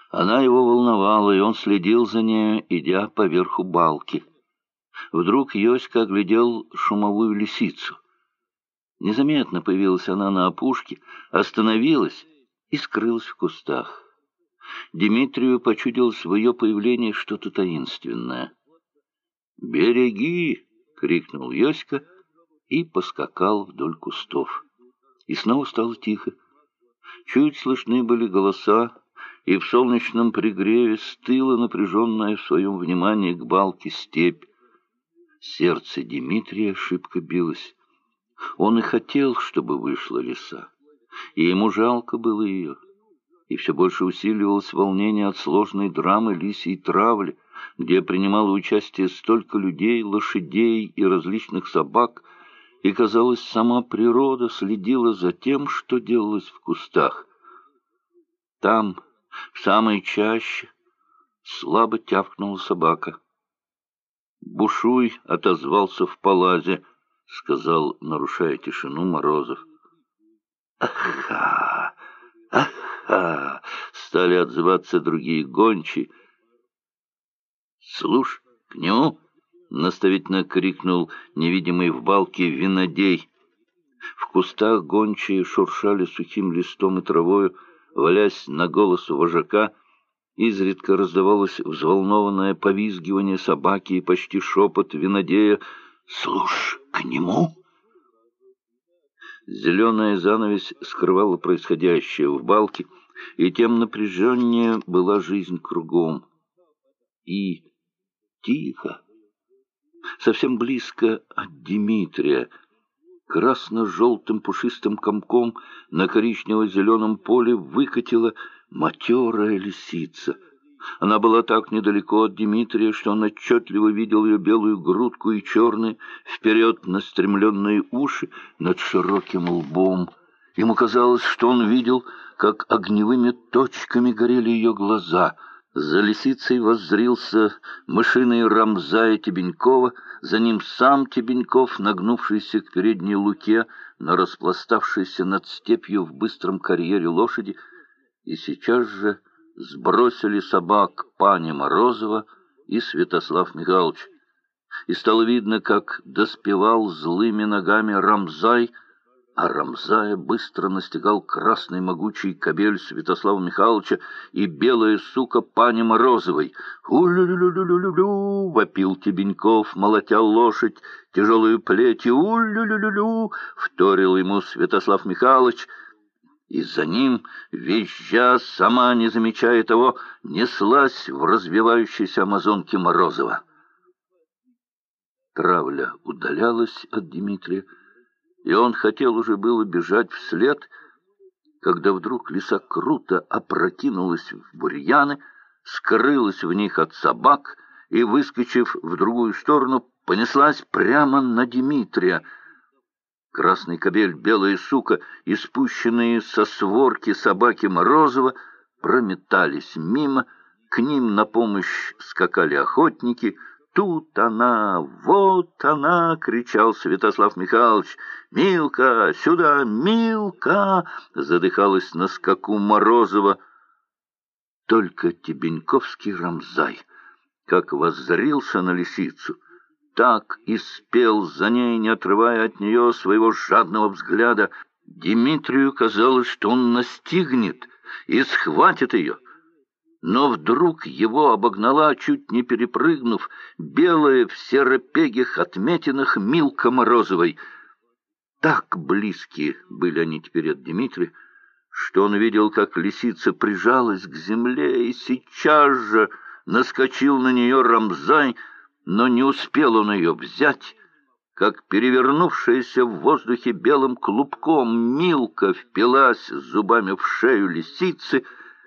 Она его волновала, и он следил за нею, идя по верху балки. Вдруг Йоська оглядел шумовую лисицу. Незаметно появилась она на опушке, остановилась и скрылась в кустах. Дмитрию почудилось в ее появлении что-то таинственное. «Береги!» — крикнул Йоська и поскакал вдоль кустов. И снова стало тихо. Чуть слышны были голоса, и в солнечном пригреве стыла напряженная в своем внимании к балке степь. Сердце Дмитрия шибко билось. Он и хотел, чтобы вышла лиса, и ему жалко было ее. И все больше усиливалось волнение от сложной драмы лисьей травли, где принимало участие столько людей, лошадей и различных собак, и, казалось, сама природа следила за тем, что делалось в кустах. Там, в самой чаще, слабо тявкнула собака. «Бушуй!» — отозвался в палазе, — сказал, нарушая тишину, Морозов. «Аха! Аха!» — стали отзываться другие гончие. «Слушай, к нему!» — наставительно крикнул невидимый в балке винодей. В кустах гончие шуршали сухим листом и травою, валясь на голос вожака. Изредка раздавалось взволнованное повизгивание собаки и почти шепот винодея: «Слушай, к нему!» Зеленая занавесь скрывала происходящее в балке, и тем напряженнее была жизнь кругом. И тихо, совсем близко от Дмитрия, красно-желтым пушистым комком на коричнево-зеленом поле выкатила матерая лисица. Она была так недалеко от Дмитрия, что он отчетливо видел ее белую грудку и черные, вперед настремленные уши над широким лбом. Ему казалось, что он видел, как огневыми точками горели ее глаза. За лисицей воззрился мышиный Рамзая Тебенькова, за ним сам Тебеньков, нагнувшийся к передней луке на распластавшейся над степью в быстром карьере лошади, и сейчас же сбросили собак пани Морозова и Святослав Михайлович. И стало видно, как доспевал злыми ногами Рамзай, а Рамзая быстро настигал красный могучий кобель Святослава Михайловича и белая сука пани Морозовой. «У-лю-лю-лю-лю-лю-лю!» — вопил Тебеньков, молотя лошадь тяжелую плетью. «У-лю-лю-лю-лю!» — вторил ему Святослав Михайлович. И за ним, визжа, сама не замечая того, неслась в развивающейся амазонке Морозова. Травля удалялась от Дмитрия, и он хотел уже было бежать вслед, когда вдруг лиса круто опрокинулась в бурьяны, скрылась в них от собак и, выскочив в другую сторону, понеслась прямо на Дмитрия. Красный кобель, белая сука и спущенные со сворки собаки Морозова прометались мимо, к ним на помощь скакали охотники. «Тут она! Вот она!» — кричал Святослав Михайлович. «Милка! Сюда! Милка!» — задыхалась на скаку Морозова. Только Тебеньковский Рамзай, как воззрился на лисицу, так и спел за ней, не отрывая от нее своего жадного взгляда. Дмитрию казалось, что он настигнет и схватит ее. Но вдруг его обогнала, чуть не перепрыгнув, белая в серопегих отметинах Милка Морозовой. Так близки были они теперь от Дмитрия, что он видел, как лисица прижалась к земле, и сейчас же наскочил на нее Рамзай, но не успел он ее взять, как перевернувшаяся в воздухе белым клубком Милка впилась зубами в шею лисицы.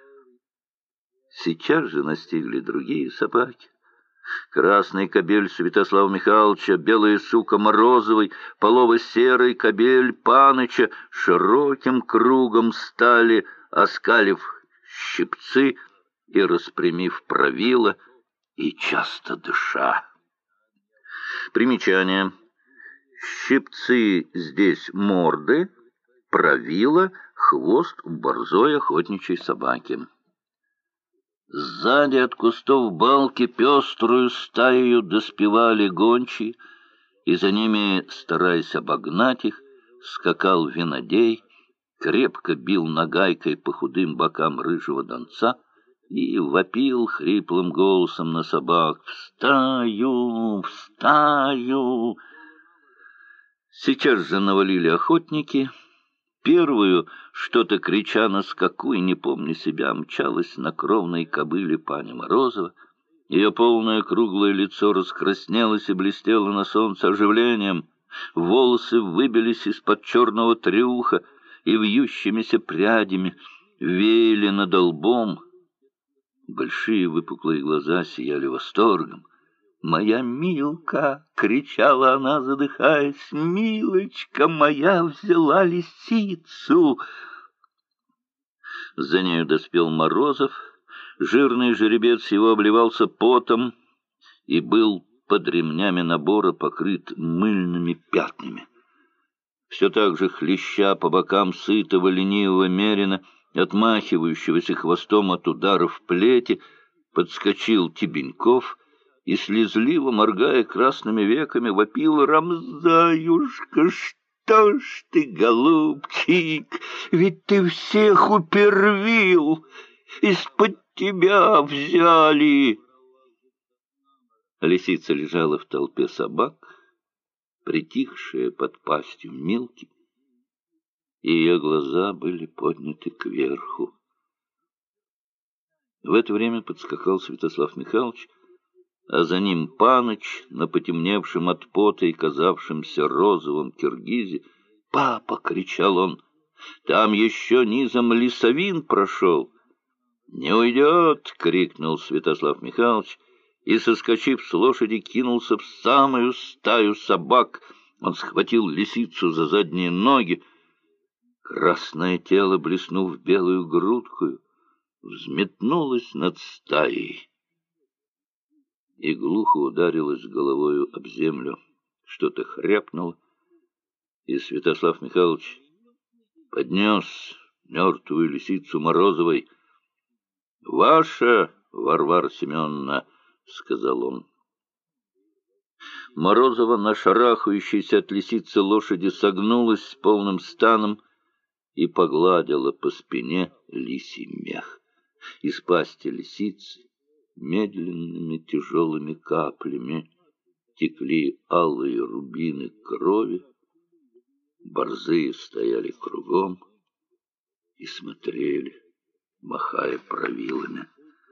Сейчас же настигли другие собаки. Красный кобель Святослава Михайловича, белая сука Морозовой, полово-серый кобель Паныча широким кругом стали, оскалив щипцы и распрямив правила, и часто дыша. Примечание. Щипцы здесь морды, правила — хвост у борзой охотничьей собаки. Сзади от кустов балки пеструю стаею доспевали гончие, и за ними, стараясь обогнать их, скакал винодей, крепко бил нагайкой по худым бокам рыжего донца и вопил хриплым голосом на собак: «В стаю! В стаю!» Сейчас же навалили охотники. Первую, что-то крича на скаку и не помня себя, мчалась на кровной кобыле пани Морозова. Ее полное круглое лицо раскраснелось и блестело на солнце оживлением. Волосы выбились из-под черного трюха и вьющимися прядями веяли над лбом. Большие выпуклые глаза сияли восторгом. «Моя Милка!» — кричала она, задыхаясь. «Милочка моя взяла лисицу!» За нею доспел Морозов. Жирный жеребец его обливался потом и был под ремнями набора покрыт мыльными пятнами. Все так же хлеща по бокам сытого ленивого мерина, отмахивающегося хвостом от ударов плети, подскочил Тебеньков и, слезливо моргая красными веками, вопил: «Рамзаюшка, что ж ты, голубчик, ведь ты всех упервил, из-под тебя взяли!» Лисица лежала в толпе собак, притихшая под пастью Милки, и ее глаза были подняты кверху. В это время подскакал Святослав Михайлович, а за ним Паныч на потемневшем от пота и казавшемся розовом киргизе. «Папа!» — кричал он. «Там еще низом лесовин прошел!» «Не уйдет!» — крикнул Святослав Михайлович и, соскочив с лошади, кинулся в самую стаю собак. Он схватил лисицу за задние ноги. Красное тело, блеснув белую грудкою, взметнулось над стаей и глухо ударилось головою об землю. Что-то хряпнуло, и Святослав Михайлович поднес мертвую лисицу Морозовой. «Ваша, Варвара Семеновна!» — сказал он. Морозова, на шарахающейся от лисицы лошади, согнулась с полным станом и погладила по спине лисий мех. Из пасти лисицы медленными тяжелыми каплями текли алые рубины крови. Борзые стояли кругом и смотрели, махая правилами.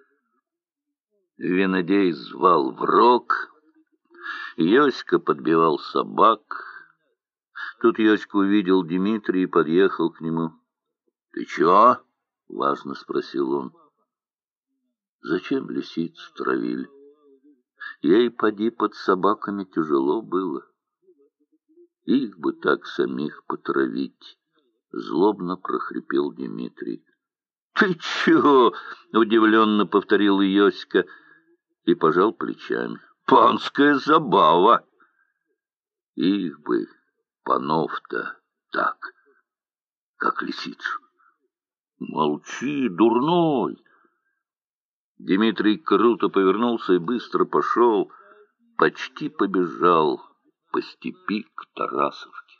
Винодей звал в рог, Йоська подбивал собак. Тут Йоська увидел Дмитрия и подъехал к нему. «Ты чего?» — важно спросил он. «Зачем лисицу травили? Ей, поди, под собаками тяжело было. Их бы так самих потравить!» — злобно прохрипел Дмитрий. «Ты чего?» — удивленно повторил Йоська и пожал плечами. «Панская забава!» «Их бы, панов-то, так, как лисицу!» «Молчи, дурной!» Дмитрий круто повернулся и быстро пошел, почти побежал по степи к Тарасовке.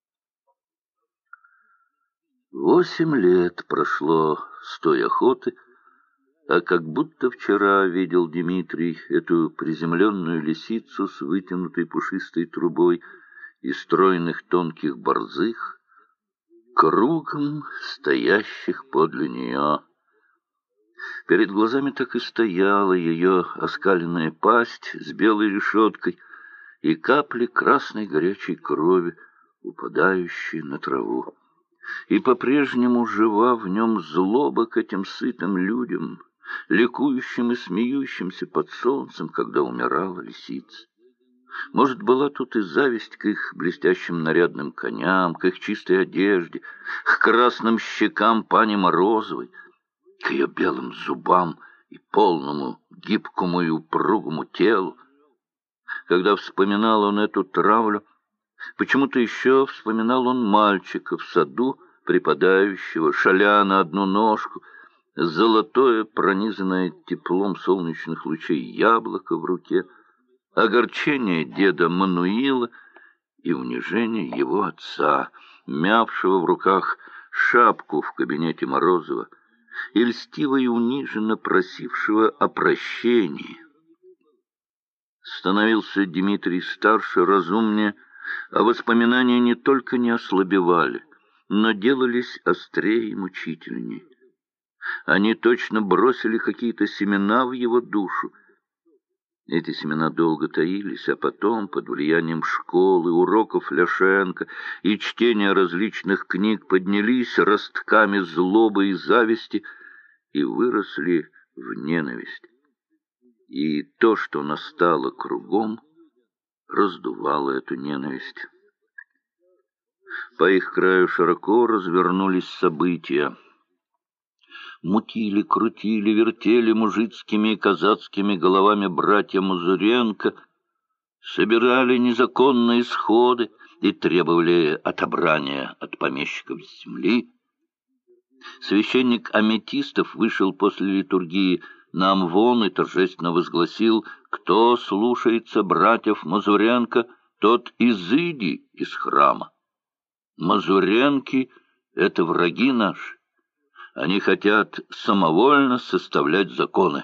8 лет прошло с той охоты, а как будто вчера видел Дмитрий эту приземленную лисицу с вытянутой пушистой трубой и стройных тонких борзых, кругом стоящих подле нее. Перед глазами так и стояла ее оскаленная пасть с белой решеткой и капли красной горячей крови, упадающие на траву. И по-прежнему жива в нем злоба к этим сытым людям, ликующим и смеющимся под солнцем, когда умирала лисица. Может, была тут и зависть к их блестящим нарядным коням, к их чистой одежде, к красным щекам пани Морозовой, к ее белым зубам и полному, гибкому и упругому телу. Когда вспоминал он эту травлю, почему-то еще вспоминал он мальчика в саду, припадающего, шаля на одну ножку, золотое, пронизанное теплом солнечных лучей яблоко в руке, огорчение деда Мануила и унижение его отца, мявшего в руках шапку в кабинете Морозова, и льстиво и униженно просившего о прощении. Становился Дмитрий старше, разумнее, а воспоминания не только не ослабевали, но делались острее и мучительнее. Они точно бросили какие-то семена в его душу. Эти семена долго таились, а потом, под влиянием школы, уроков Ляшенко и чтения различных книг, поднялись ростками злобы и зависти и выросли в ненависть. И то, что настало кругом, раздувало эту ненависть. По их краю широко развернулись события. Мутили, крутили, вертели мужицкими и казацкими головами братья Мазуренко, собирали незаконные сходы и требовали отобрания от помещиков земли. Священник Аметистов вышел после литургии на амвон и торжественно возгласил: «Кто слушается братьев Мазуренко, тот изыди из храма. Мазуренки — это враги наши. Они хотят самовольно составлять законы».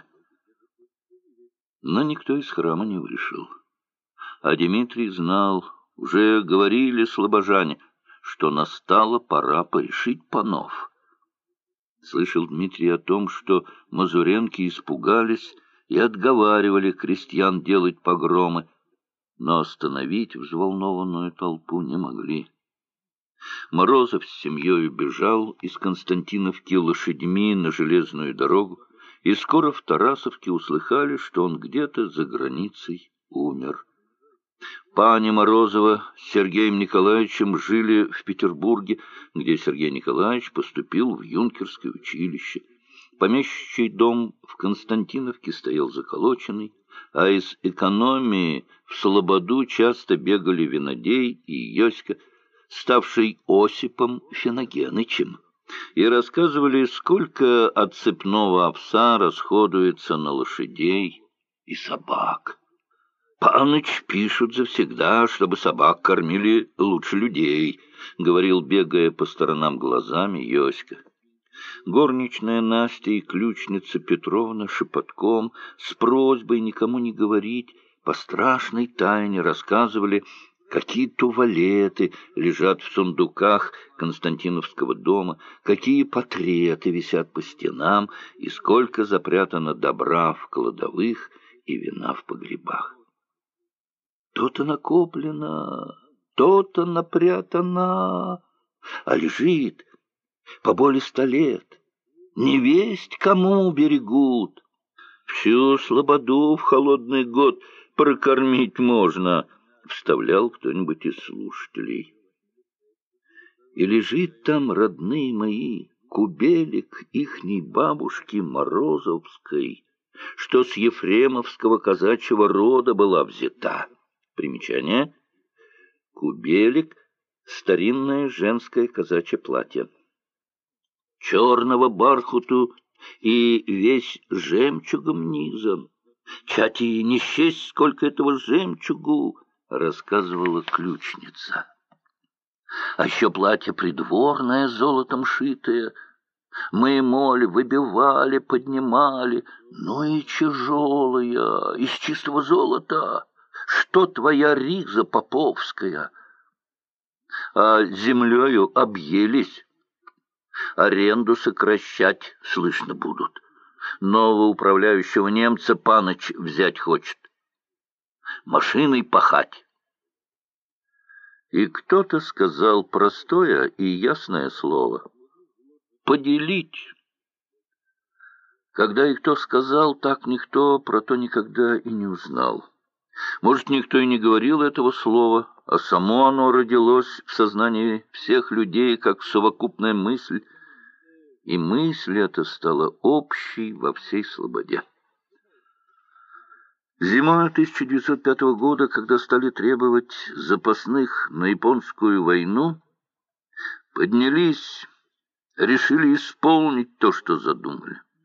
Но никто из храма не вышел. А Дмитрий знал, уже говорили слабожане, что настала пора порешить панов. Слышал Дмитрий о том, что мазуренки испугались и отговаривали крестьян делать погромы, но остановить взволнованную толпу не могли. Морозов с семьей бежал из Константиновки лошадьми на железную дорогу, и скоро в Тарасовке услыхали, что он где-то за границей умер. Пани Морозова с Сергеем Николаевичем жили в Петербурге, где Сергей Николаевич поступил в юнкерское училище. Помещичий дом в Константиновке стоял заколоченный, а из экономии в Слободу часто бегали Винодей и Йоська, ставший Осипом Финогенычем, и рассказывали, сколько от цепного овса расходуется на лошадей и собак. «Паныч пишут завсегда, чтобы собак кормили лучше людей», — говорил, бегая по сторонам глазами, Йоська. Горничная Настя и ключница Петровна шепотком, с просьбой никому не говорить, по страшной тайне рассказывали, какие туалеты лежат в сундуках Константиновского дома, какие портреты висят по стенам и сколько запрятано добра в кладовых и вина в погребах. То-то накоплено, то-то напрятано, а лежит по более 100 лет. Невесть кому берегут. Всю слободу в холодный год прокормить можно, — вставлял кто-нибудь из слушателей. И лежит там, родные мои, кубелек ихней бабушки Морозовской, что с ефремовского казачьего рода была взята. Примечание. Кубелек — старинное женское казачье платье. Черного бархату и весь жемчугом низом. Чати не счесть, сколько этого жемчугу, — рассказывала ключница. А еще платье придворное, золотом шитое. Мы моль выбивали, поднимали, но и тяжелое, из чистого золота, что твоя риза поповская. А землею объелись, аренду сокращать, слышно, будут. Нового управляющего немца паныч взять хочет, машиной пахать. И кто-то сказал простое и ясное слово — поделить. Когда и кто сказал, так никто про то никогда и не узнал. Может, никто и не говорил этого слова, а само оно родилось в сознании всех людей как совокупная мысль, и мысль эта стала общей во всей слободе. Зимой 1905 года, когда стали требовать запасных на японскую войну, поднялись, решили исполнить то, что задумали.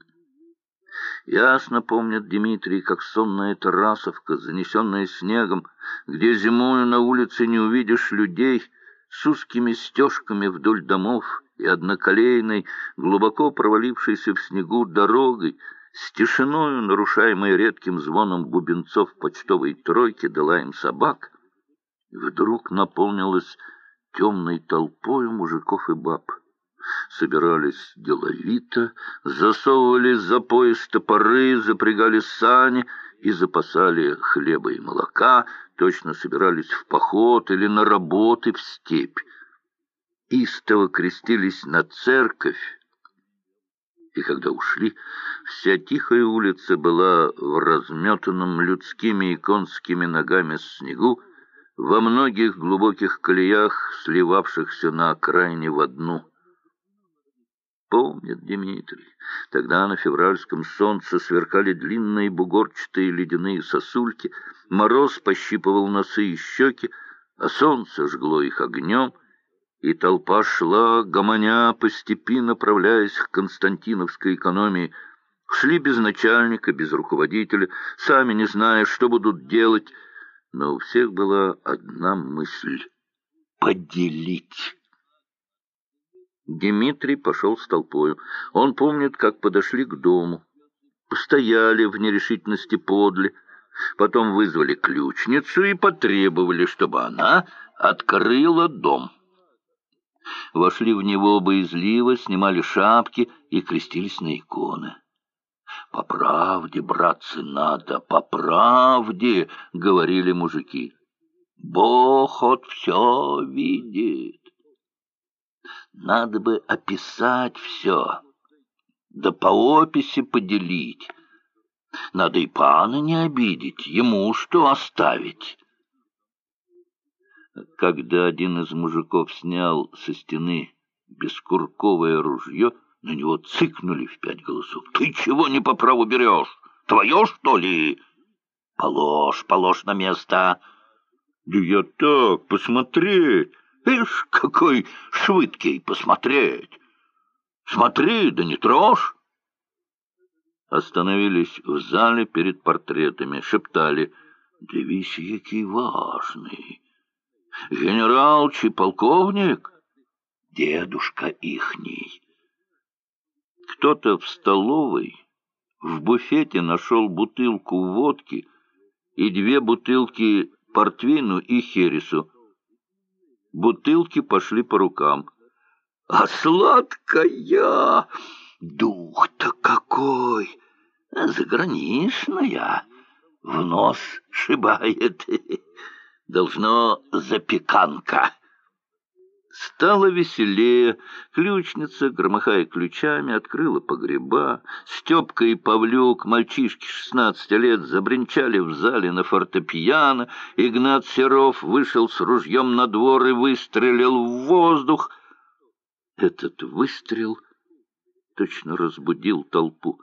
Ясно помнит Дмитрий, как сонная Тарасовка, занесенная снегом, где зимою на улице не увидишь людей, с узкими стежками вдоль домов и одноколейной, глубоко провалившейся в снегу дорогой, с тишиною, нарушаемой редким звоном бубенцов почтовой тройки да лаем собак, вдруг наполнилась темной толпою мужиков и баб. Собирались деловито, засовывали за пояс топоры, запрягали сани и запасали хлеба и молока, точно собирались в поход или на работы в степь. Истово крестились на церковь, и когда ушли, вся тихая улица была в разметанном людскими и конскими ногами снегу, во многих глубоких колеях, сливавшихся на окраине в одну. Помнит Дмитрий, тогда на февральском солнце сверкали длинные бугорчатые ледяные сосульки, мороз пощипывал носы и щеки, а солнце жгло их огнем, и толпа шла, гомоня по степи, направляясь к Константиновской экономии. Шли без начальника, без руководителя, сами не зная, что будут делать, но у всех была одна мысль — поделить. Дмитрий пошел с толпою. Он помнит, как подошли к дому, постояли в нерешительности подле, потом вызвали ключницу и потребовали, чтобы она открыла дом. Вошли в него боязливо, снимали шапки и крестились на иконы. «По правде, братцы, надо, по правде», — говорили мужики. «Бог от все видит. Надо бы описать все, да по описи поделить. Надо и пана не обидеть, ему что оставить». Когда один из мужиков снял со стены бескурковое ружье, на него цыкнули в 5 голосов. «Ты чего не по праву берешь? Твое, что ли? Положь, положь на место». «Да я так, посмотреть. Ишь, какой швыдкий посмотреть. Смотри, да не трожь». Остановились в зале перед портретами, шептали: «Дивись, який важный. Генерал чи полковник? Дедушка ихний». Кто-то в столовой в буфете нашел бутылку водки и 2 бутылки портвейну и хересу. Бутылки пошли по рукам. «А сладкая! Дух-то какой! Заграничная! В нос шибает! Должно запеканка». Стало веселее. Ключница, громыхая ключами, открыла погреба. Степка и Павлюк, мальчишки 16 лет, забринчали в зале на фортепиано. Игнат Серов вышел с ружьем на двор и выстрелил в воздух. Этот выстрел точно разбудил толпу.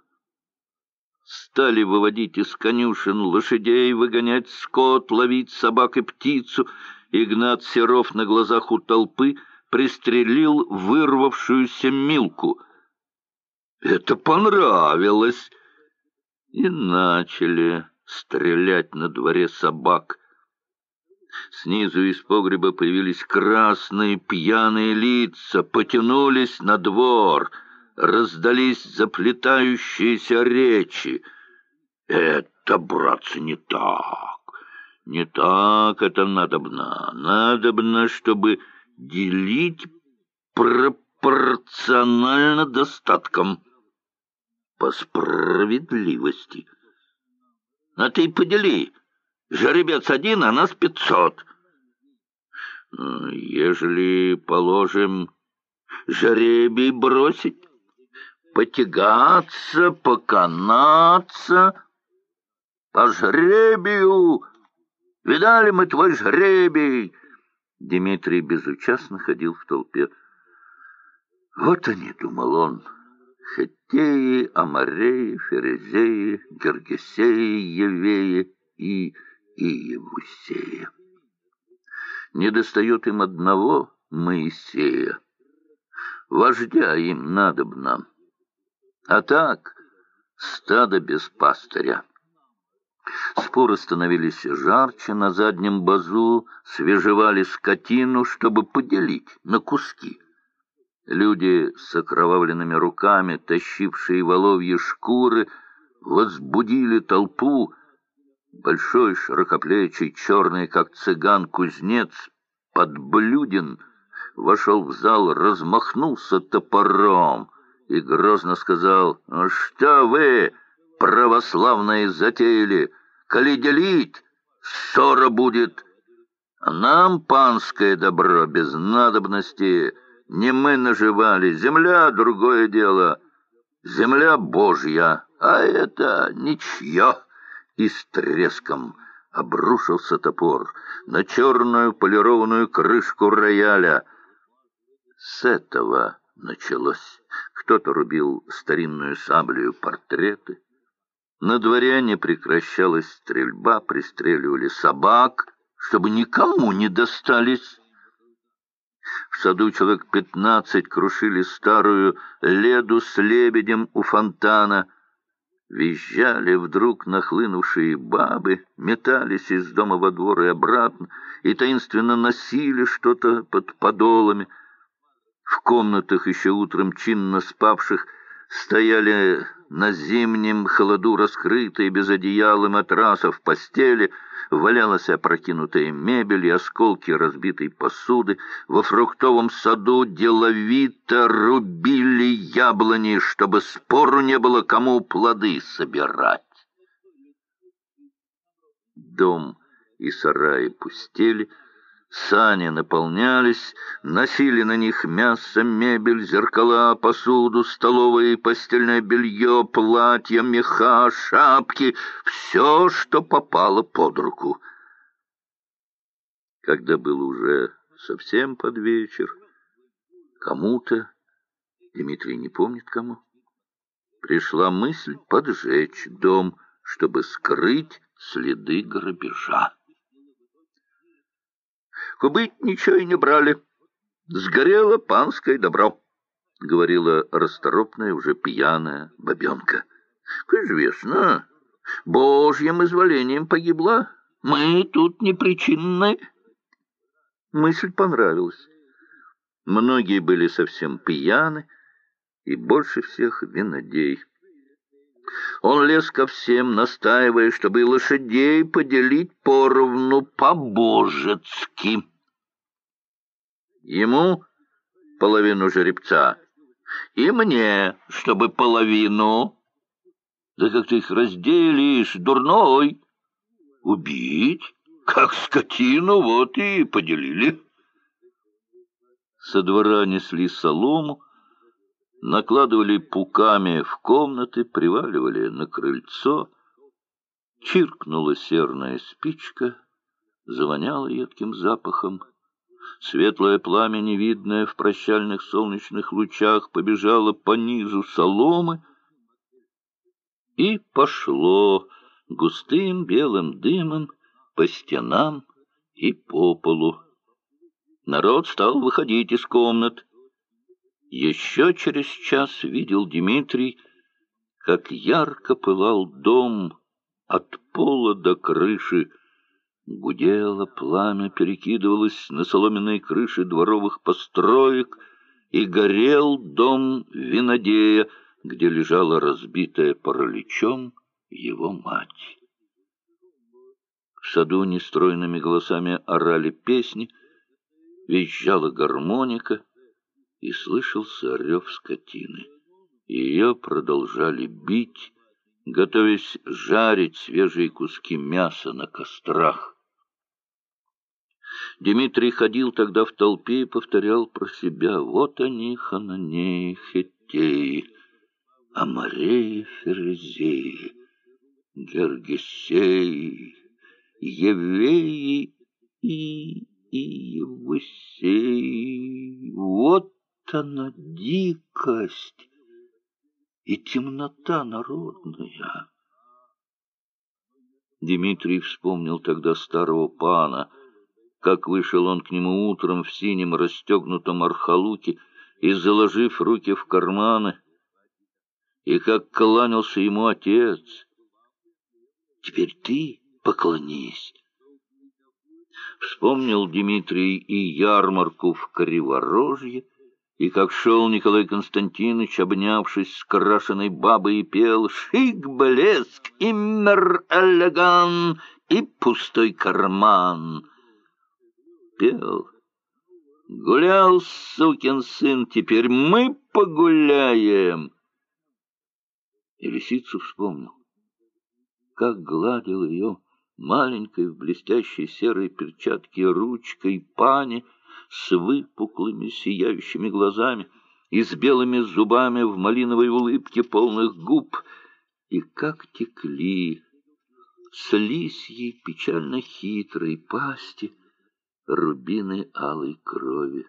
Стали выводить из конюшен лошадей, выгонять скот, ловить собак и птицу. Игнат Серов на глазах у толпы пристрелил вырвавшуюся Милку. Это понравилось. И начали стрелять на дворе собак. Снизу из погреба появились красные пьяные лица, потянулись на двор, раздались заплетающиеся речи. Это, братцы, не так. Не так это надобно. Надобно, чтобы делить пропорционально достаткам, по справедливости. А ты подели. Жеребец 1, а нас 500. Ежели, положим, жеребий бросить, потягаться, поканаться, по жребию. Видали мы твой жребий? Дмитрий безучастно ходил в толпе. Вот они, думал он, Хеттеи, Амореи, Ферезеи, Гергесеи, Евеи и Иевусея. Недостает им одного Моисея. Вождя им надобно. А так, стадо без пастыря. Споры становились жарче, на заднем базу свежевали скотину, чтобы поделить на куски. Люди с окровавленными руками, тащившие воловьи шкуры, возбудили толпу. Большой, широкоплечий, черный, как цыган, кузнец Подблюдин вошел в зал, размахнулся топором и грозно сказал: «Что вы, православные, затеяли? Коли делить, ссора будет. А нам панское добро без надобности. Не мы наживали, земля — другое дело. Земля Божья, а это ничье». И с треском обрушился топор на черную полированную крышку рояля. С этого началось. Кто-то рубил старинную саблею портреты. На дворе не прекращалась стрельба, пристреливали собак, чтобы никому не достались. В саду человек 15 крушили старую леду с лебедем у фонтана. Визжали вдруг нахлынувшие бабы, метались из дома во двор и обратно, и таинственно носили что-то под подолами. В комнатах еще утром чинно спавших стояли на зимнем холоду раскрытые без одеяла матрасов постели, валялась опрокинутая мебель и осколки разбитой посуды. Во фруктовом саду деловито рубили яблони, чтобы спору не было, кому плоды собирать. Дом и сараи пустели, сани наполнялись, носили на них мясо, мебель, зеркала, посуду, столовое и постельное белье, платья, меха, шапки, все, что попало под руку. Когда было уже совсем под вечер, кому-то, Дмитрий не помнит кому, пришла мысль поджечь дом, чтобы скрыть следы грабежа. «Кубыть ничего и не брали. Сгорело панское добро», — говорила расторопная, уже пьяная бабенка. «Известно, Божьим изволением погибла. Мы тут непричинны». Мысль понравилась. Многие были совсем пьяны, и больше всех винодей. Он лез ко всем, настаивая, чтобы и лошадей поделить поровну, по-божецки. Ему половину жеребца, и мне, чтобы половину. Да как ты их разделишь, дурной? Убить, как скотину, вот и поделили. Со двора несли солому, накладывали пуками в комнаты, приваливали на крыльцо. Чиркнула серная спичка, завоняла едким запахом. Светлое пламя, невидное в прощальных солнечных лучах, побежало по низу соломы и пошло густым белым дымом по стенам и по полу. Народ стал выходить из комнат. Еще через час видел Дмитрий, как ярко пылал дом от пола до крыши. Гудело пламя, перекидывалось на соломенные крыши дворовых построек, и горел дом винодея, где лежала разбитая параличом его мать. В саду нестройными голосами орали песни, визжала гармоника, и слышался рев скотины. Ее продолжали бить, готовясь жарить свежие куски мяса на кострах. Дмитрий ходил тогда в толпе и повторял про себя: вот они, Хананеи, Хеттеи, Амареи, Ферезеи, Гергесеи, Евеи и Евусеи. Вот она дикость и темнота народная. Дмитрий вспомнил тогда старого пана, как вышел он к нему утром в синем расстегнутом архалуке и, заложив руки в карманы, и как кланялся ему отец. Теперь ты поклонись. Вспомнил Дмитрий и ярмарку в Криворожье, и как шел Николай Константинович, обнявшись с крашеной бабой, и пел «Шик, блеск, иммер элеган» и «Пустой карман». Пел. Гулял, сукин сын, теперь мы погуляем. И лисицу вспомнил, как гладил ее маленькой в блестящей серой перчатке ручкой пани с выпуклыми сияющими глазами и с белыми зубами в малиновой улыбке полных губ, и как текли с лисьей печально хитрой пасти рубины алой крови.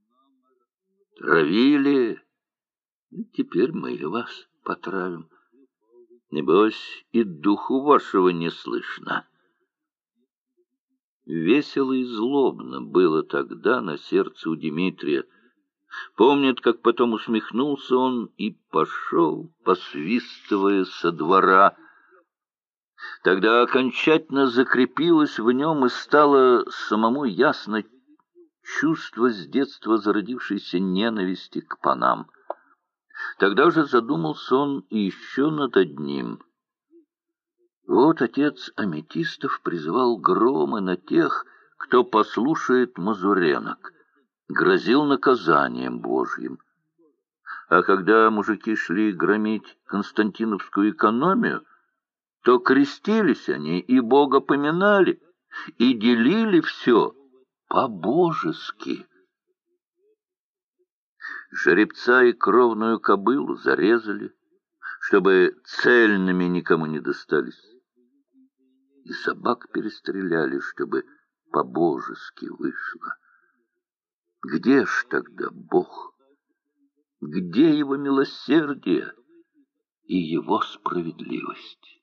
Травили, теперь мы вас потравим. Небось, и духу вашего не слышно. Весело и злобно было тогда на сердце у Дмитрия. Помнит, как потом усмехнулся он и пошел, посвистывая со двора. Тогда окончательно закрепилось в нем и стало самому ясно чувство с детства зародившейся ненависти к панам. Тогда же задумался он и еще над одним. Вот отец Аметистов призывал громы на тех, кто послушает мазуренок, грозил наказанием Божьим. А когда мужики шли громить Константиновскую экономию, то крестились они и Бога поминали, и делили все по-божески. Жеребца и кровную кобылу зарезали, чтобы цельными никому не достались. И собак перестреляли, чтобы по-божески вышло. Где ж тогда Бог? Где его милосердие и его справедливость?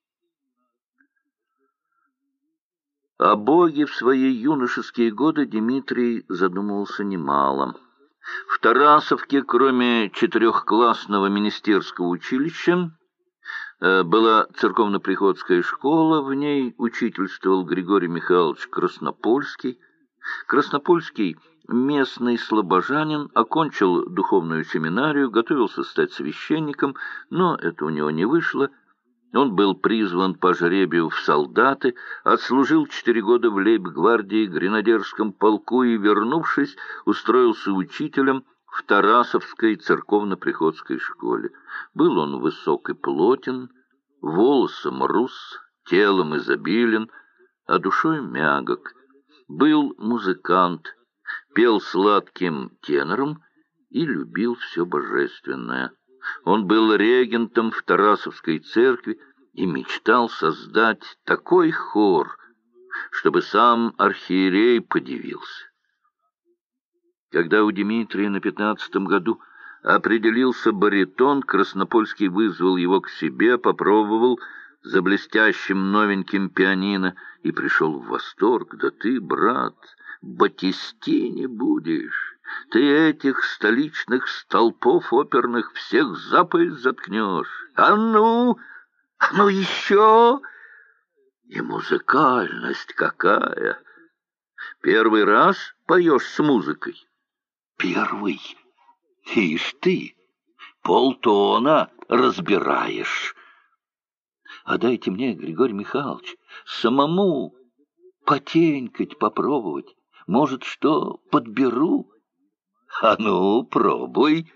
О Боге в свои юношеские годы Дмитрий задумывался немало. В Тарасовке, кроме 4-классного министерского училища, была церковно-приходская школа, в ней учительствовал Григорий Михайлович Краснопольский. Краснопольский, местный слобожанин, окончил духовную семинарию, готовился стать священником, но это у него не вышло. Он был призван по жребию в солдаты, отслужил 4 года в лейб-гвардии, гренадерском полку и, вернувшись, устроился учителем в Тарасовской церковно-приходской школе. Был он высок и плотен, волосом рус, телом изобилен, а душой мягок. Был музыкант, пел сладким тенором и любил все божественное. Он был регентом в Тарасовской церкви и мечтал создать такой хор, чтобы сам архиерей подивился. Когда у Дмитрия на 15-м году определился баритон, Краснопольский вызвал его к себе, попробовал за блестящим новеньким пианино и пришел в восторг. «Да ты, брат, Батистини будешь! Ты этих столичных столпов оперных всех за пояс заткнешь! А ну еще! И музыкальность какая! Первый раз поешь с музыкой?» «Первый! Ишь ты! Полтона разбираешь!» «А дайте мне, Григорий Михайлович, самому потенькать попробовать. Может, что подберу?» «А ну, пробуй!»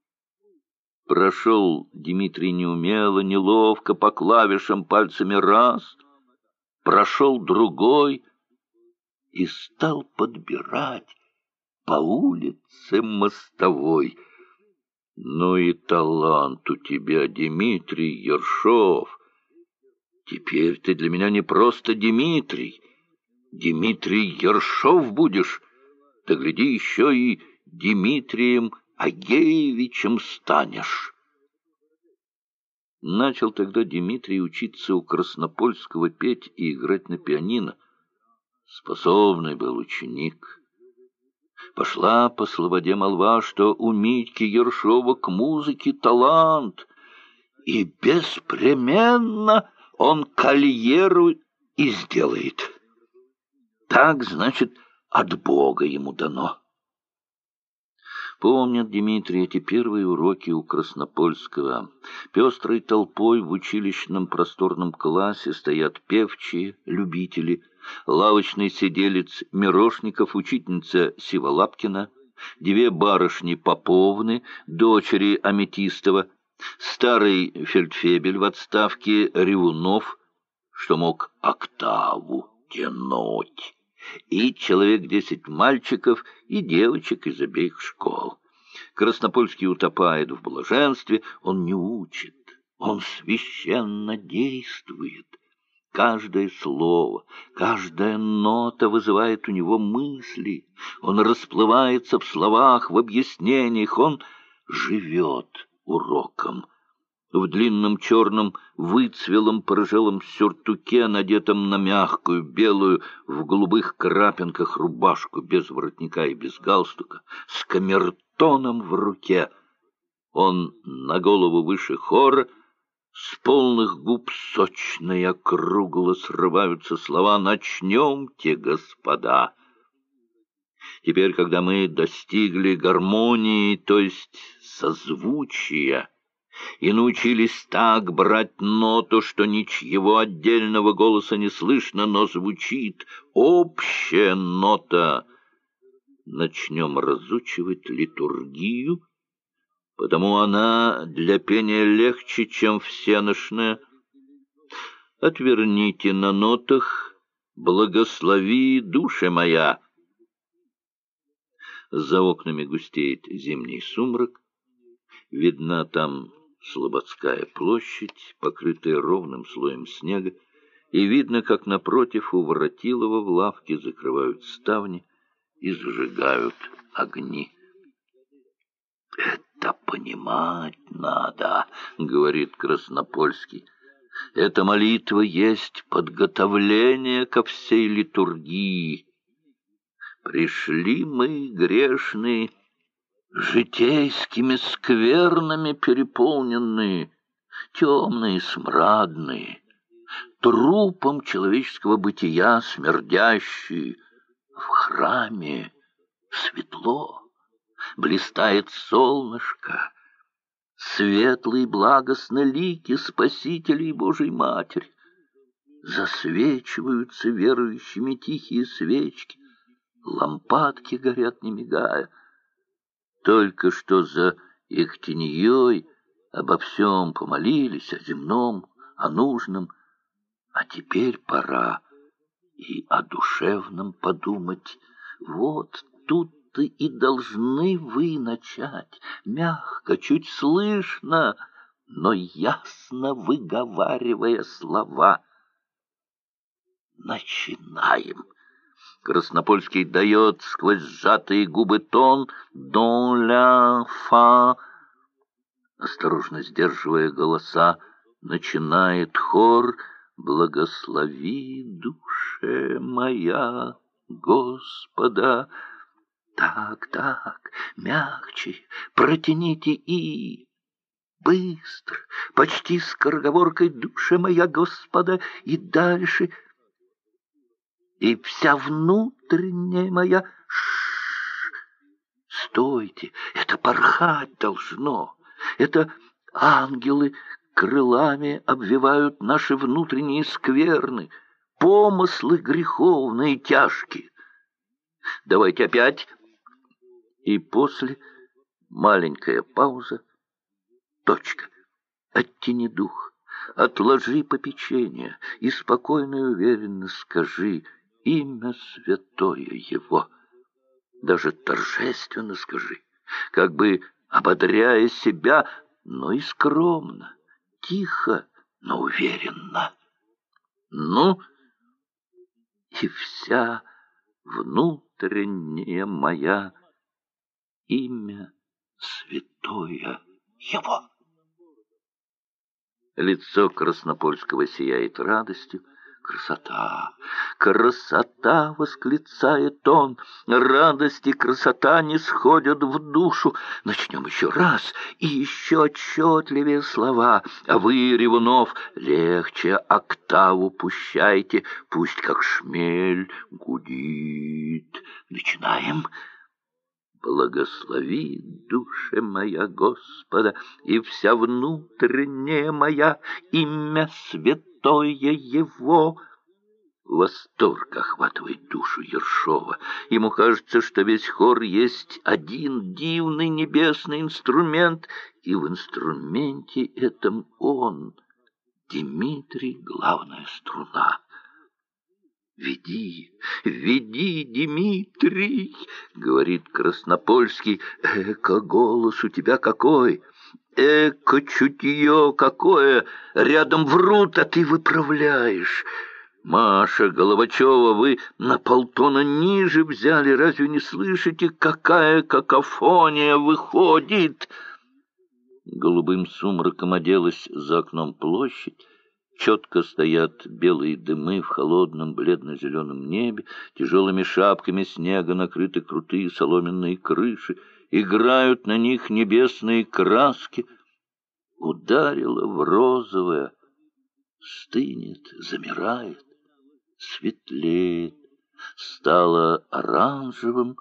Прошел Дмитрий неумело, неловко, по клавишам пальцами раз, прошел другой и стал подбирать по улице мостовой. «Ну и талант у тебя, Дмитрий Ершов! Теперь ты для меня не просто Дмитрий, Дмитрий Ершов будешь, да гляди еще и Дмитрием Агеевичем станешь». Начал тогда Дмитрий учиться у Краснопольского петь и играть на пианино. Способный был ученик. Пошла по слободе молва, что у Митьки Ершова к музыке талант, и беспременно он карьеру и сделает. Так, значит, от Бога ему дано. Помнят, Дмитрий, эти первые уроки у Краснопольского. Пестрой толпой в училищном просторном классе стоят певчие, любители, лавочный сиделец Мирошников, учительница Сиволапкина, две барышни Поповны, дочери Аметистова, старый фельдфебель в отставке Ревунов, что мог октаву тянуть, и человек 10 мальчиков и девочек из обеих школ. Краснопольский утопает в блаженстве, он не учит, он священно действует. Каждое слово, каждая нота вызывает у него мысли, он расплывается в словах, в объяснениях, он живет уроком. В длинном черном выцвелом порыжелом сюртуке, надетом на мягкую белую в голубых крапинках рубашку без воротника и без галстука, с камертоном в руке. Он на голову выше хора, с полных губ сочно и округло срываются слова «Начнемте, господа». Теперь, когда мы достигли гармонии, то есть созвучия, и научились так брать ноту, что ничьего отдельного голоса не слышно, но звучит общая нота, начнем разучивать литургию, потому она для пения легче, чем всеношная. Отверните на нотах «Благослови, душа моя». За окнами густеет зимний сумрак, видна там Слободская площадь, покрытая ровным слоем снега, и видно, как напротив у Воротилова в лавке закрывают ставни и зажигают огни. «Это понимать надо», — говорит Краснопольский. «Эта молитва есть подготовление ко всей литургии. Пришли мы, грешные, житейскими сквернами переполненные, темные, смрадные, трупом человеческого бытия смердящие. В храме светло, блистает солнышко, светлые благостно лики Спасителя и Божией Матери. Засвечиваются верующими тихие свечки, лампадки горят, не мигая. Только что за их теньей обо всем помолились, о земном, о нужном, а теперь пора и о душевном подумать. Вот тут-то и должны вы начать, мягко, чуть слышно, но ясно выговаривая слова. Начинаем. Краснопольский дает сквозь сжатые губы тон «Dans la fa». Осторожно сдерживая голоса, начинает хор «Благослови, душе моя, Господа». Так, так, мягче, протяните и... Быстро, почти скороговоркой «Душа моя, Господа» и дальше... И вся внутренняя моя... Стойте, это порхать должно. Это ангелы крылами обвивают наши внутренние скверны, помыслы греховные тяжкие. Давайте опять. И после маленькая пауза. Точка. Оттяни дух, отложи попечение и спокойно и уверенно скажи имя святое его. Даже торжественно скажи, как бы ободряя себя, но и скромно, тихо, но уверенно. Ну, и вся внутренняя моя имя святое его. Лицо Краснопольского сияет радостью, Красота, красота, восклицает он, радость и красота не сходят в душу. Начнем еще раз, и еще отчетливее слова. А вы, Ревунов, легче октаву пущайте, пусть как шмель гудит. Начинаем. Благослови, душе моя, Господа, и вся внутренняя моя, имя святое Его. Восторг охватывает душу Ершова. Ему кажется, что весь хор есть один дивный небесный инструмент, и в инструменте этом он, Дмитрий, главная струна. «Веди, веди, Дмитрий!» — говорит Краснопольский. «Эко голос у тебя какой! Эко чутье какое! Рядом врут, а ты выправляешь! Маша, Головачева, вы на полтона ниже взяли. Разве не слышите, какая какофония выходит?» Голубым сумраком оделась за окном площадь. Четко стоят белые дымы в холодном бледно-зеленом небе, тяжелыми шапками снега накрыты крутые соломенные крыши, играют на них небесные краски. Ударило в розовое, стынет, замирает, светлеет, стало оранжевым,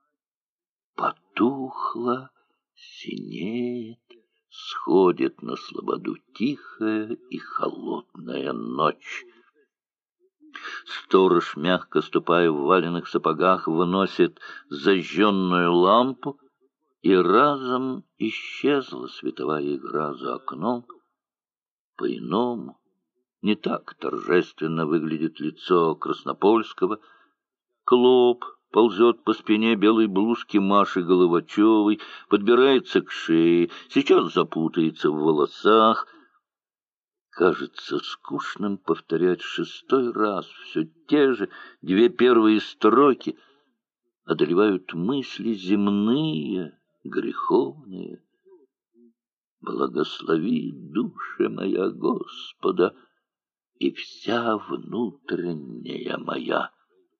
потухло, синеет. Сходит на слободу тихая и холодная ночь. Сторож, мягко ступая в валенных сапогах, выносит зажженную лампу, и разом исчезла световая игра за окном. По-иному, не так торжественно выглядит лицо Краснопольского. Клоп ползет по спине белой блузки Маши Головачевой, подбирается к шее, сейчас запутается в волосах. Кажется скучным повторять 6-й раз все те же 2 первые строки. Одолевают мысли земные, греховные. Благослови, душе моя, Господа, и вся внутренняя моя.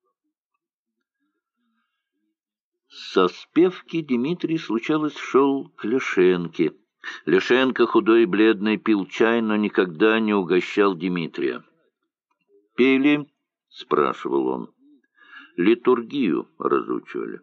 Со спевки Дмитрий, случалось, шел к Ляшенке. Ляшенко, худой и бледный, пил чай, но никогда не угощал Дмитрия. «Пели?» — спрашивал он. «Литургию разучивали».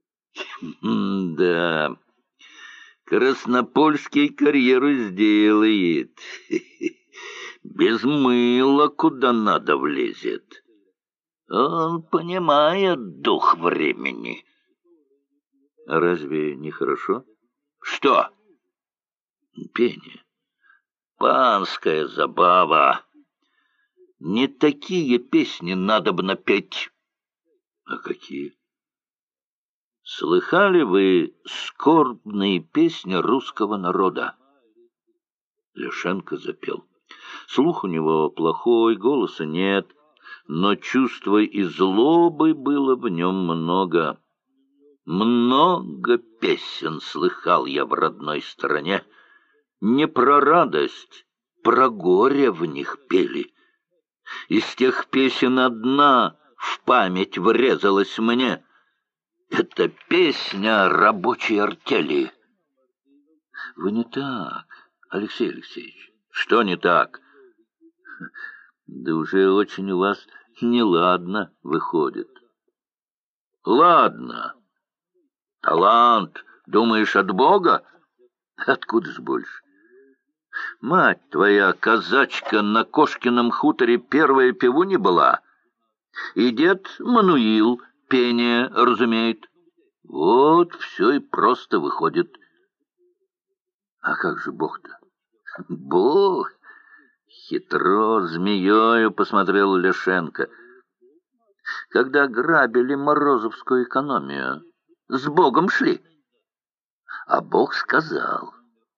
«Да, Краснопольский карьеру сделает. Без мыла куда надо влезет. Он понимает дух времени». «Разве не хорошо?» «Что?» «Пение. Панская забава. Не такие песни надобно петь». «А какие?» «Слыхали вы скорбные песни русского народа?» Ляшенко запел. Слух у него плохой, голоса нет, но чувства и злобы было в нем много. Много песен слыхал я в родной стране. Не про радость, про горе в них пели. Из тех песен одна в память врезалась мне. Это песня рабочей артели. Вы не так, Алексей Алексеевич. Что не так? Да уже очень у вас неладно выходит. Ладно. Талант, думаешь, от Бога? Откуда ж больше? Мать твоя, казачка, на Кошкином хуторе первая певунья была. И дед Мануил пение разумеет. Вот все и просто выходит. А как же Бог-то? Бог! Хитро змеёю посмотрел Ляшенко. Когда грабили Морозовскую экономию, с Богом шли. А Бог сказал: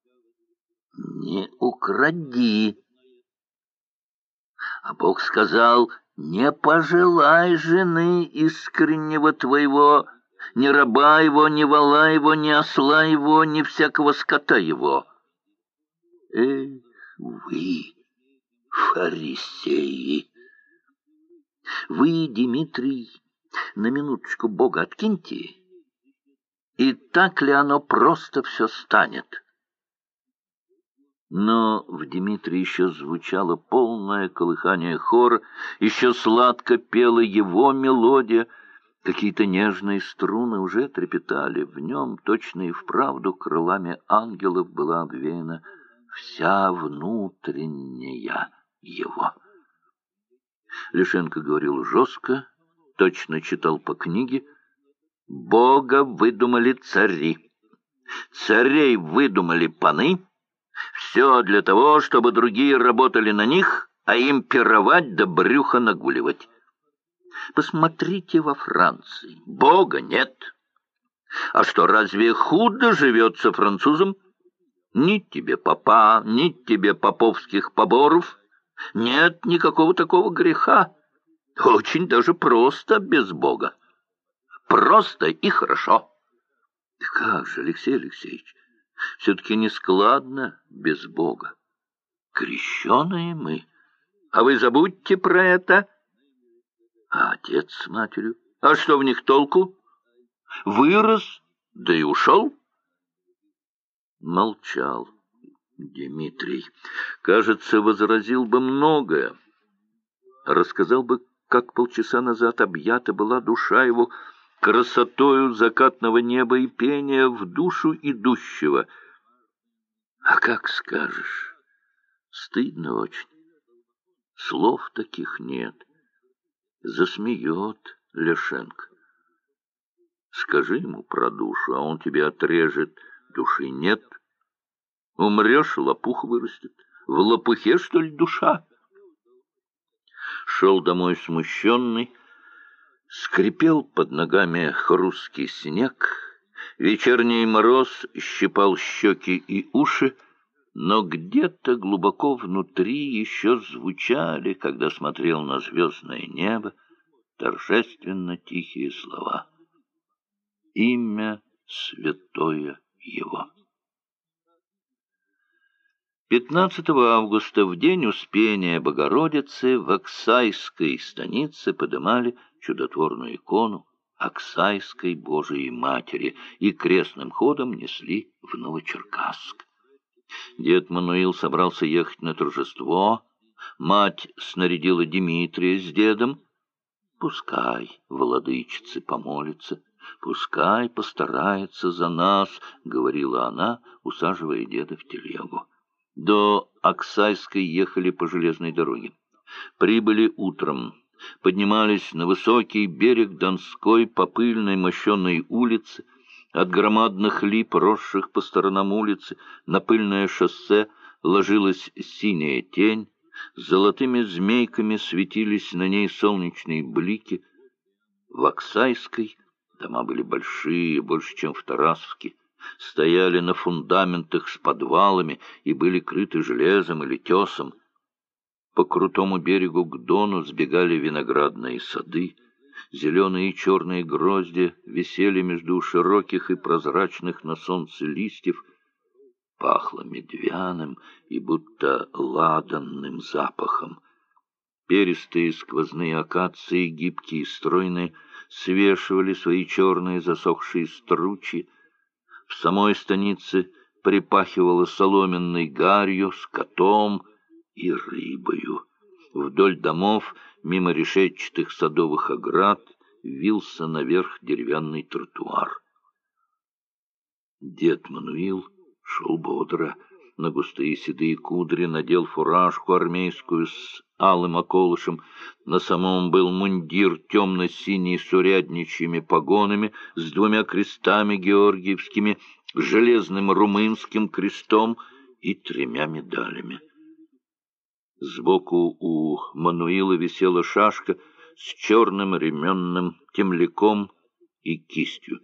не укради. А Бог сказал: не пожелай жены искреннего твоего, ни раба его, ни вола его, ни осла его, ни всякого скота его. Эх вы, фарисеи! Вы, Дмитрий, на минуточку Бога откиньте, и так ли оно просто все станет? Но в Дмитрии еще звучало полное колыхание хора, еще сладко пела его мелодия, какие-то нежные струны уже трепетали в нем, точно и вправду крылами ангелов была обвеяна вся внутренняя его. Лишенко говорил жестко, точно читал по книге. «Бога выдумали цари, царей выдумали паны, все для того, чтобы другие работали на них, а им пировать да брюхо нагуливать. Посмотрите во Франции, Бога нет. А что, разве худо живется французам? Ни тебе попа, ни тебе поповских поборов. Нет никакого такого греха. Очень даже просто без Бога. Просто и хорошо». Как же, Алексей Алексеевич, все-таки нескладно без Бога. Крещеные мы. А вы забудьте про это. А отец с матерью? А что в них толку? Вырос, да и ушел. Молчал Дмитрий. Кажется, возразил бы многое. Рассказал бы, как полчаса назад объята была душа его красотою закатного неба и пения в душу идущего. А как скажешь, стыдно очень. Слов таких нет. Засмеет Лишенко. Скажи ему про душу, а он тебе отрежет. Души нет. Умрешь, лопух вырастет. В лопухе, что ли, душа? Шел домой смущенный. Скрипел под ногами хрусткий снег, вечерний мороз щипал щеки и уши, но где-то глубоко внутри еще звучали, когда смотрел на звездное небо, торжественно тихие слова. Имя святое его. 15 августа, в день Успения Богородицы, в Аксайской станице подымали чудотворную икону Аксайской Божией Матери и крестным ходом несли в Новочеркасск. Дед Мануил собрался ехать на торжество. Мать снарядила Дмитрия с дедом. «Пускай владычицы помолится, пускай постарается за нас», — говорила она, усаживая деда в телегу. До Аксайской ехали по железной дороге. Прибыли утром. Поднимались на высокий берег Донской по пыльной мощеной улице. От громадных лип, росших по сторонам улицы, на пыльное шоссе ложилась синяя тень. Золотыми змейками светились на ней солнечные блики. В Аксайской дома были большие, больше, чем в Тарасовке. Стояли на фундаментах с подвалами и были крыты железом или тесом. По крутому берегу к Дону сбегали виноградные сады. Зеленые и черные грозди висели между широких и прозрачных на солнце листьев. Пахло медвяным и будто ладанным запахом. Перистые сквозные акации, гибкие и стройные, свешивали свои черные засохшие стручья. В самой станице припахивало соломенной гарью, скотом и рыбою. Вдоль домов, мимо решетчатых садовых оград, вился наверх деревянный тротуар. Дед Мануил шел бодро. На густые седые кудри надел фуражку армейскую с алым околышем. На самом был мундир темно-синий с урядничьими погонами, с двумя крестами георгиевскими, железным румынским крестом и 3 медалями. Сбоку у Мануила висела шашка с черным ременным темляком и кистью.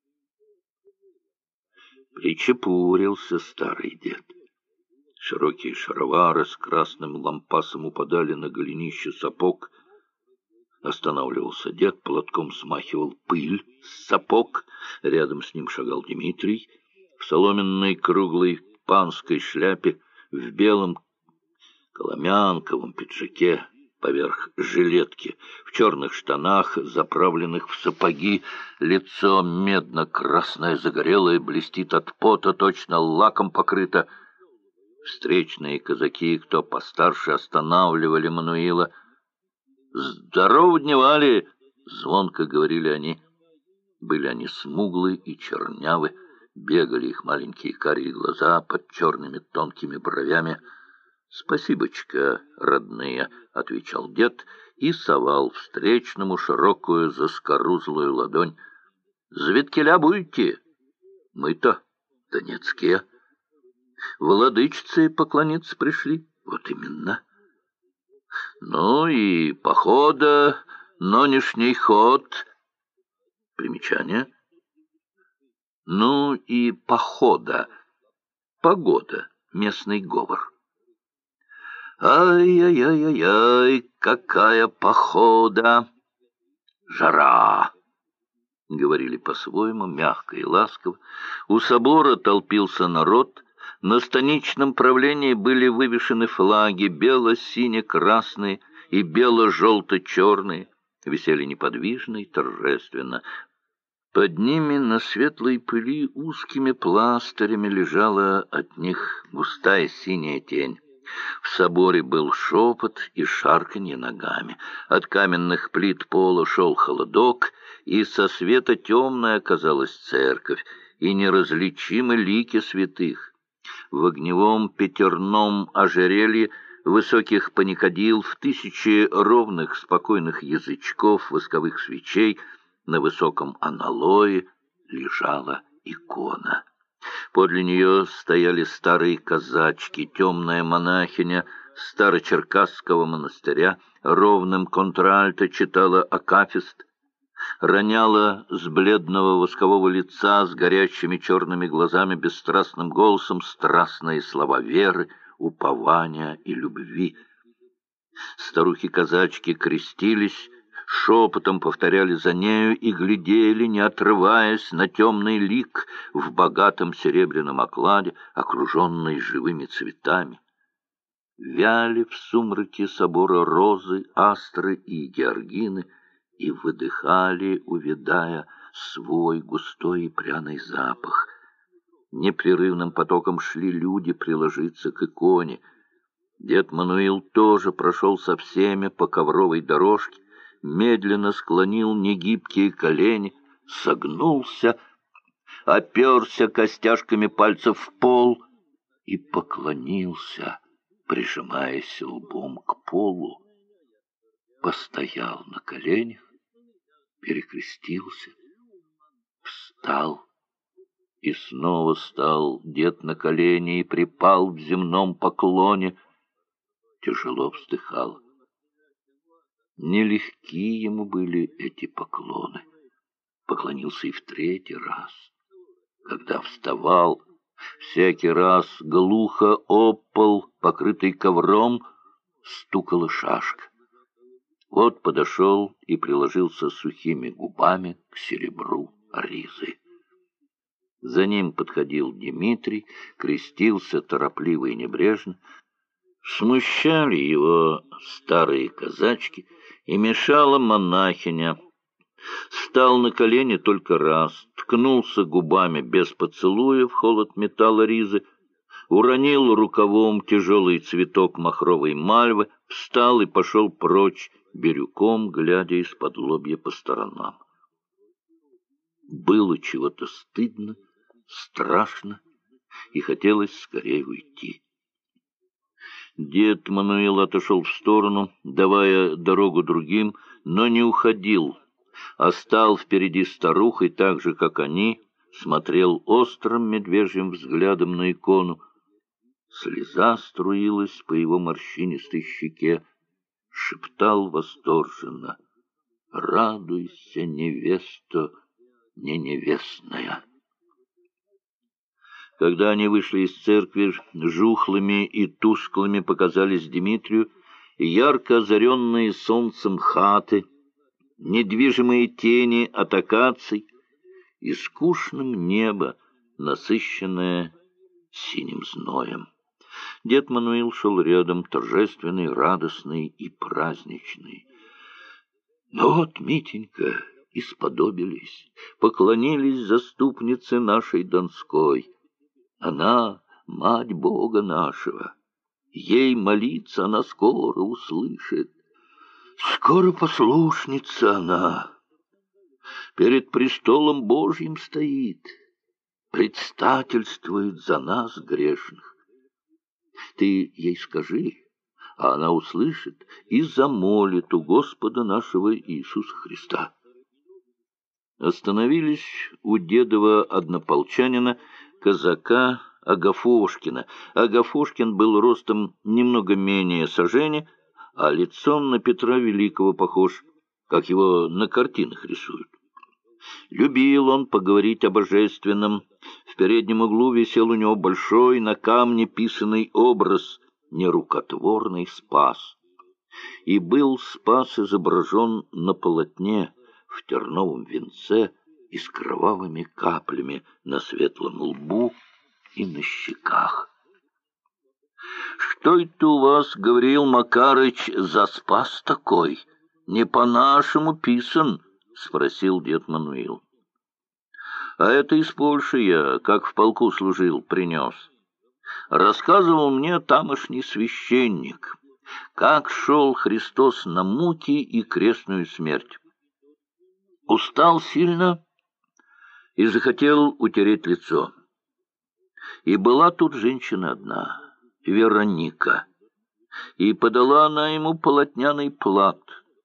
Причепурился старый дед. Широкие шаровары с красным лампасом упадали на голенище сапог. Останавливался дед, платком смахивал пыль с сапог. Рядом с ним шагал Дмитрий в соломенной круглой панской шляпе, в белом коломянковом пиджаке поверх жилетки, в черных штанах, заправленных в сапоги, лицо медно-красное, загорелое, блестит от пота, точно лаком покрыто. Встречные казаки, кто постарше, останавливали Мануила. «Здорово дневали!» — звонко говорили они. Были они смуглые и чернявы, бегали их маленькие карие глаза под черными тонкими бровями. «Спасибочка, родные», — отвечал дед и совал встречному широкую заскорузлую ладонь. «Звідкіля будете?» «Мы-то донецкие». «Владычице поклониться пришли?» «Вот именно». «Ну и похода, нонешний ход». Примечание. «Ну и похода». Погода, местный говор. «Ай-яй-яй-яй, какая похода!» «Жара!» — говорили по-своему, мягко и ласково. У собора толпился народ. На станичном правлении были вывешены флаги бело-сине-красные и бело-желто-черные. Висели неподвижно и торжественно. Под ними на светлой пыли узкими пластырями лежала от них густая синяя тень. В соборе был шепот и шарканье ногами. От каменных плит пола шел холодок, и со света темной оказалась церковь, и неразличимы лики святых. В огневом пятерном ожерелье высоких паникадил, в тысячи ровных спокойных язычков восковых свечей на высоком аналое лежала икона. Подле нее стояли старые казачки, темная монахиня Старочеркасского монастыря, ровным контральто читала акафист, роняла с бледного воскового лица с горящими черными глазами бесстрастным голосом страстные слова веры, упования и любви. Старухи-казачки крестились, шепотом повторяли за нею и глядели, не отрываясь, на темный лик в богатом серебряном окладе, окруженный живыми цветами. Вяли в сумраке собора розы, астры и георгины и выдыхали, увядая, свой густой и пряный запах. Непрерывным потоком шли люди приложиться к иконе. Дед Мануил тоже прошел со всеми по ковровой дорожке, медленно склонил негибкие колени, согнулся, оперся костяшками пальцев в пол и поклонился, прижимаясь лбом к полу. Постоял на коленях, перекрестился, встал и снова стал дед на колени и припал в земном поклоне, тяжело вздыхал. Нелегки ему были эти поклоны. Поклонился и в третий раз. Когда вставал, всякий раз глухо об пол, покрытый ковром, стукала шашка. Вот подошел и приложился сухими губами к серебру ризы. За ним подходил Дмитрий, крестился торопливо и небрежно. Смущали его старые казачки, и мешала монахиня. Стал на колени только раз, ткнулся губами без поцелуя в холод металла ризы, уронил рукавом тяжелый цветок махровой мальвы, встал и пошел прочь, бирюком глядя из-под лобья по сторонам. Было чего-то стыдно, страшно, и хотелось скорее уйти. Дед Мануил отошел в сторону, давая дорогу другим, но не уходил, а стал впереди старухой так же, как они, смотрел острым медвежьим взглядом на икону. Слеза струилась по его морщинистой щеке, шептал восторженно: «Радуйся, невеста, не невестная». Когда они вышли из церкви, жухлыми и тусклыми показались Дмитрию ярко озаренные солнцем хаты, недвижимые тени от акаций и скучным небо, насыщенное синим зноем. Дед Мануил шел рядом, торжественный, радостный и праздничный. Ну вот, Митенька, исподобились, поклонились заступнице нашей Донской. Она — мать Бога нашего. Ей молиться она скоро услышит. Скоро послушница она. Перед престолом Божьим стоит, предстательствует за нас грешных. Ты ей скажи, а она услышит и замолит у Господа нашего Иисуса Христа. Остановились у дедова однополчанина, казака Агафошкина. Агафошкин был ростом немного менее сажени, а лицом на Петра Великого похож, как его на картинах рисуют. Любил он поговорить о божественном. В переднем углу висел у него большой на камне писанный образ, нерукотворный Спас. И был Спас изображен на полотне в терновом венце и с кровавыми каплями на светлом лбу и на щеках. — Что это у вас, Гавриил Макарыч, за Спас такой? Не по-нашему писан? — спросил дед Мануил. — А это из Польши я, как в полку служил, принес. Рассказывал мне тамошний священник, как шел Христос на муки и крестную смерть. Устал сильно и захотел утереть лицо. И была тут женщина одна, Вероника, и подала она ему полотняный плат.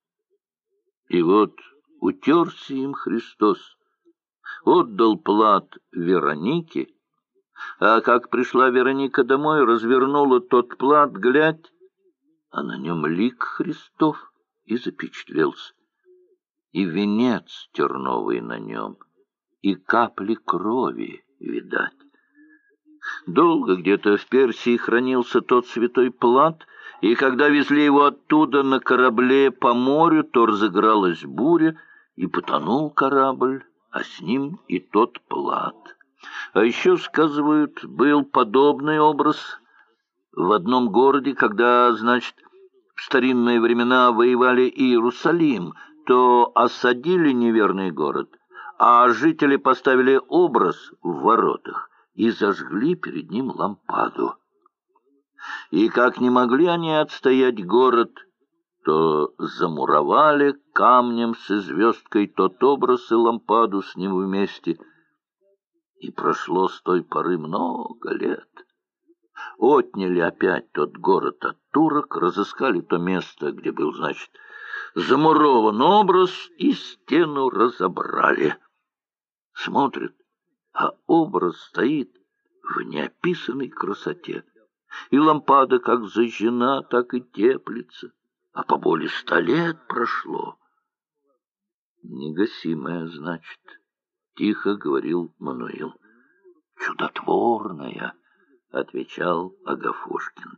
И вот утерся им Христос, отдал плат Веронике, а как пришла Вероника домой, развернула тот плат, глядь, а на нем лик Христов и запечатлелся, и венец терновый на нем, и капли крови видать. Долго где-то в Персии хранился тот святой плат, и когда везли его оттуда на корабле по морю, то разыгралась буря, и потонул корабль, а с ним и тот плат. А еще, сказывают, был подобный образ в одном городе, когда, значит, в старинные времена воевали Иерусалим, то осадили неверный город, а жители поставили образ в воротах и зажгли перед ним лампаду. И как не могли они отстоять город, то замуровали камнем с звездкой тот образ и лампаду с ним вместе. И прошло с той поры много лет. Отняли опять тот город от турок, разыскали то место, где был, значит, замурован образ, и стену разобрали. Смотрят, а образ стоит в неописанной красоте. И лампада как зажжена, так и теплится, а по более 100 лет прошло. Негасимая, значит, — тихо говорил Мануил. — Чудотворная, — отвечал Агафошкин.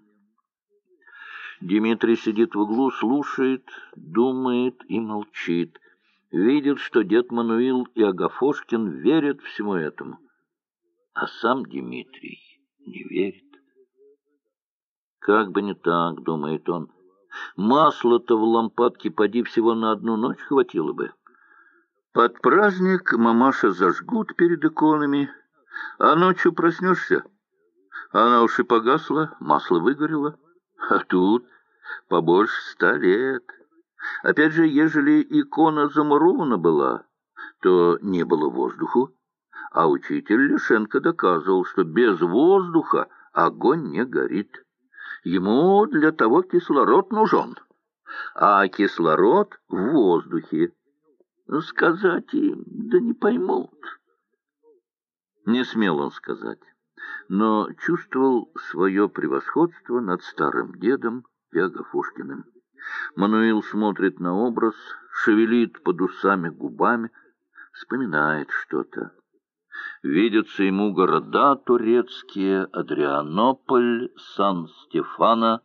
Дмитрий сидит в углу, слушает, думает и молчит. Видит, что дед Мануил и Агафошкин верят всему этому, а сам Дмитрий не верит. Как бы не так, думает он, масла-то в лампадке поди всего на 1 ночь хватило бы. Под праздник мамаша зажгут перед иконами, а ночью проснешься, она уж и погасла, масло выгорело, а тут побольше 100 лет. Опять же, ежели икона замурована была, то не было воздуху, а учитель Лешенко доказывал, что без воздуха огонь не горит. Ему для того кислород нужен, а кислород в воздухе. Сказать им, да не поймут. Не смел он сказать, но чувствовал свое превосходство над старым дедом и Агафошкиным. Мануил смотрит на образ, шевелит под усами губами, вспоминает что-то. Видятся ему города турецкие, Адрианополь, Сан-Стефано,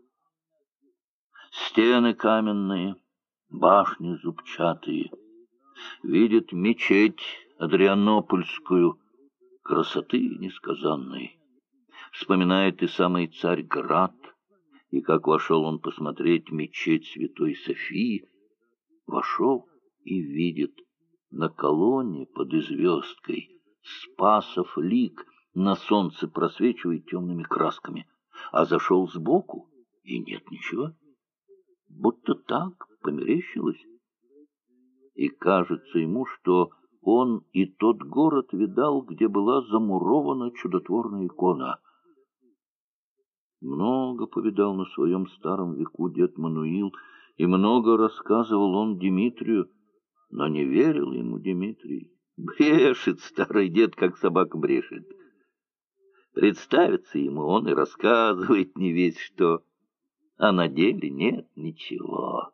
стены каменные, башни зубчатые. Видит мечеть Адрианопольскую, красоты несказанной. Вспоминает и самый Царьград, и как вошел он посмотреть мечеть Святой Софии. Вошел и видит, на колонне под звездкой Спасов лик на солнце просвечивает темными красками, а зашел сбоку, и нет ничего, будто так померещилось. И кажется ему, что он и тот город видал, где была замурована чудотворная икона. Много повидал на своем старом веку дед Мануил, и много рассказывал он Дмитрию, но не верил ему Дмитрий. Брешет старый дед, как собака брешет. Представится ему, он и рассказывает не весь что, а на деле нет ничего.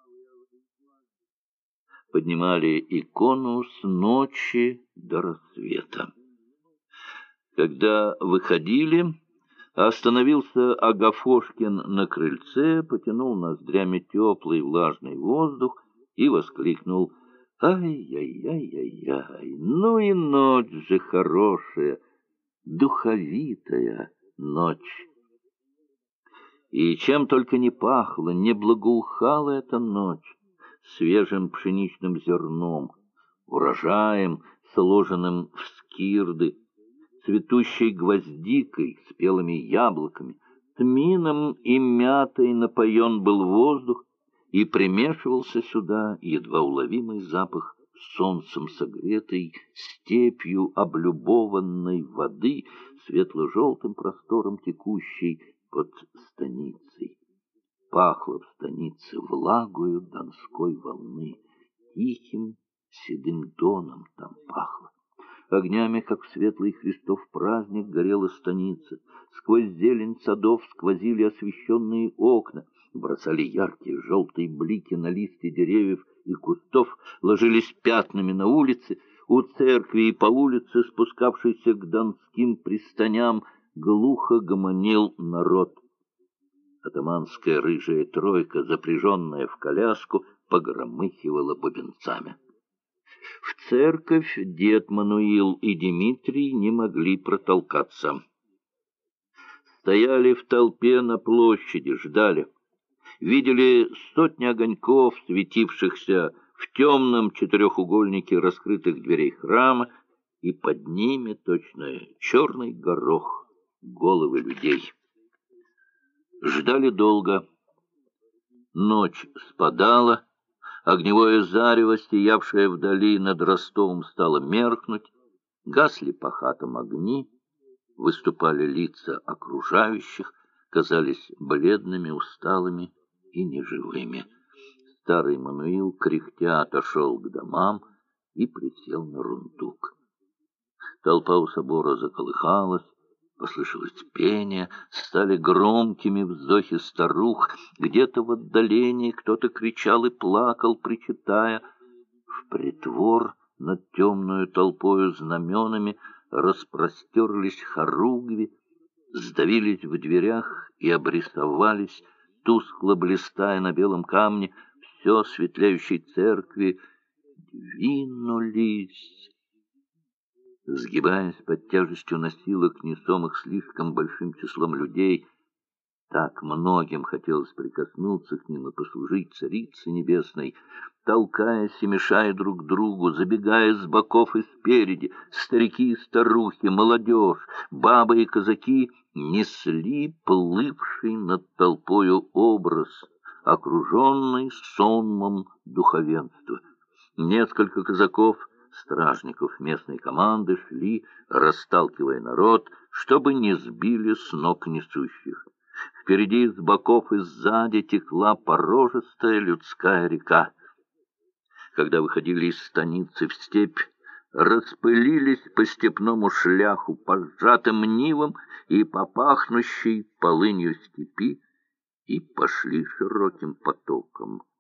Поднимали икону с ночи до рассвета. Когда выходили, остановился Агафошкин на крыльце, потянул ноздрями теплый влажный воздух и воскликнул: «Ай-яй-яй-яй-яй! Ну и ночь же хорошая, духовитая ночь!» И чем только не пахла, не благоухала эта ночь: свежим пшеничным зерном, урожаем, сложенным в скирды, цветущей гвоздикой, спелыми яблоками, тмином и мятой напоен был воздух, и примешивался сюда едва уловимый запах солнцем согретой, степью облюбованной воды, светло-желтым простором текущей под станицей. Пахло в станице влагою донской волны, тихим седым доном там пахло. Огнями, как в светлый Христов праздник, горела станица. Сквозь зелень садов сквозили освещенные окна, бросали яркие желтые блики на листья деревьев и кустов, ложились пятнами на улице. У церкви и по улице, спускавшейся к донским пристаням, глухо гомонил народ. Атаманская рыжая тройка, запряженная в коляску, погромыхивала бубенцами. В церковь дед Мануил и Дмитрий не могли протолкаться. Стояли в толпе на площади, ждали. Видели сотни огоньков, светившихся в темном четырехугольнике раскрытых дверей храма, и под ними, точно черный горох, головы людей. Ждали долго. Ночь спадала. Огневое зарево, сиявшее вдали над Ростовом, стало меркнуть, гасли по хатам огни, выступали лица окружающих, казались бледными, усталыми и неживыми. Старый Мануил, кряхтя, отошел к домам и присел на рундук. Толпа у собора заколыхалась, послышалось пение, стали громкими вздохи старух. Где-то в отдалении кто-то кричал и плакал, причитая. В притвор над темную толпою знаменами распростерлись хоругви, сдавились в дверях и обрисовались, тускло блистая на белом камне все светлеющей церкви, двинулись. Сгибаясь под тяжестью носилок, несомых слишком большим числом людей, так многим хотелось прикоснуться к ним и послужить Царице Небесной, толкаясь и мешая друг другу, забегая с боков и спереди, старики и старухи, молодежь, бабы и казаки несли плывший над толпою образ, окруженный сонмом духовенства. Несколько казаков, стражников местной команды, шли, расталкивая народ, чтобы не сбили с ног несущих. Впереди, с боков и сзади текла порожистая людская река. Когда выходили из станицы в степь, распылились по степному шляху, по сжатым нивам и по пахнущей полынью степи, и пошли широким потоком.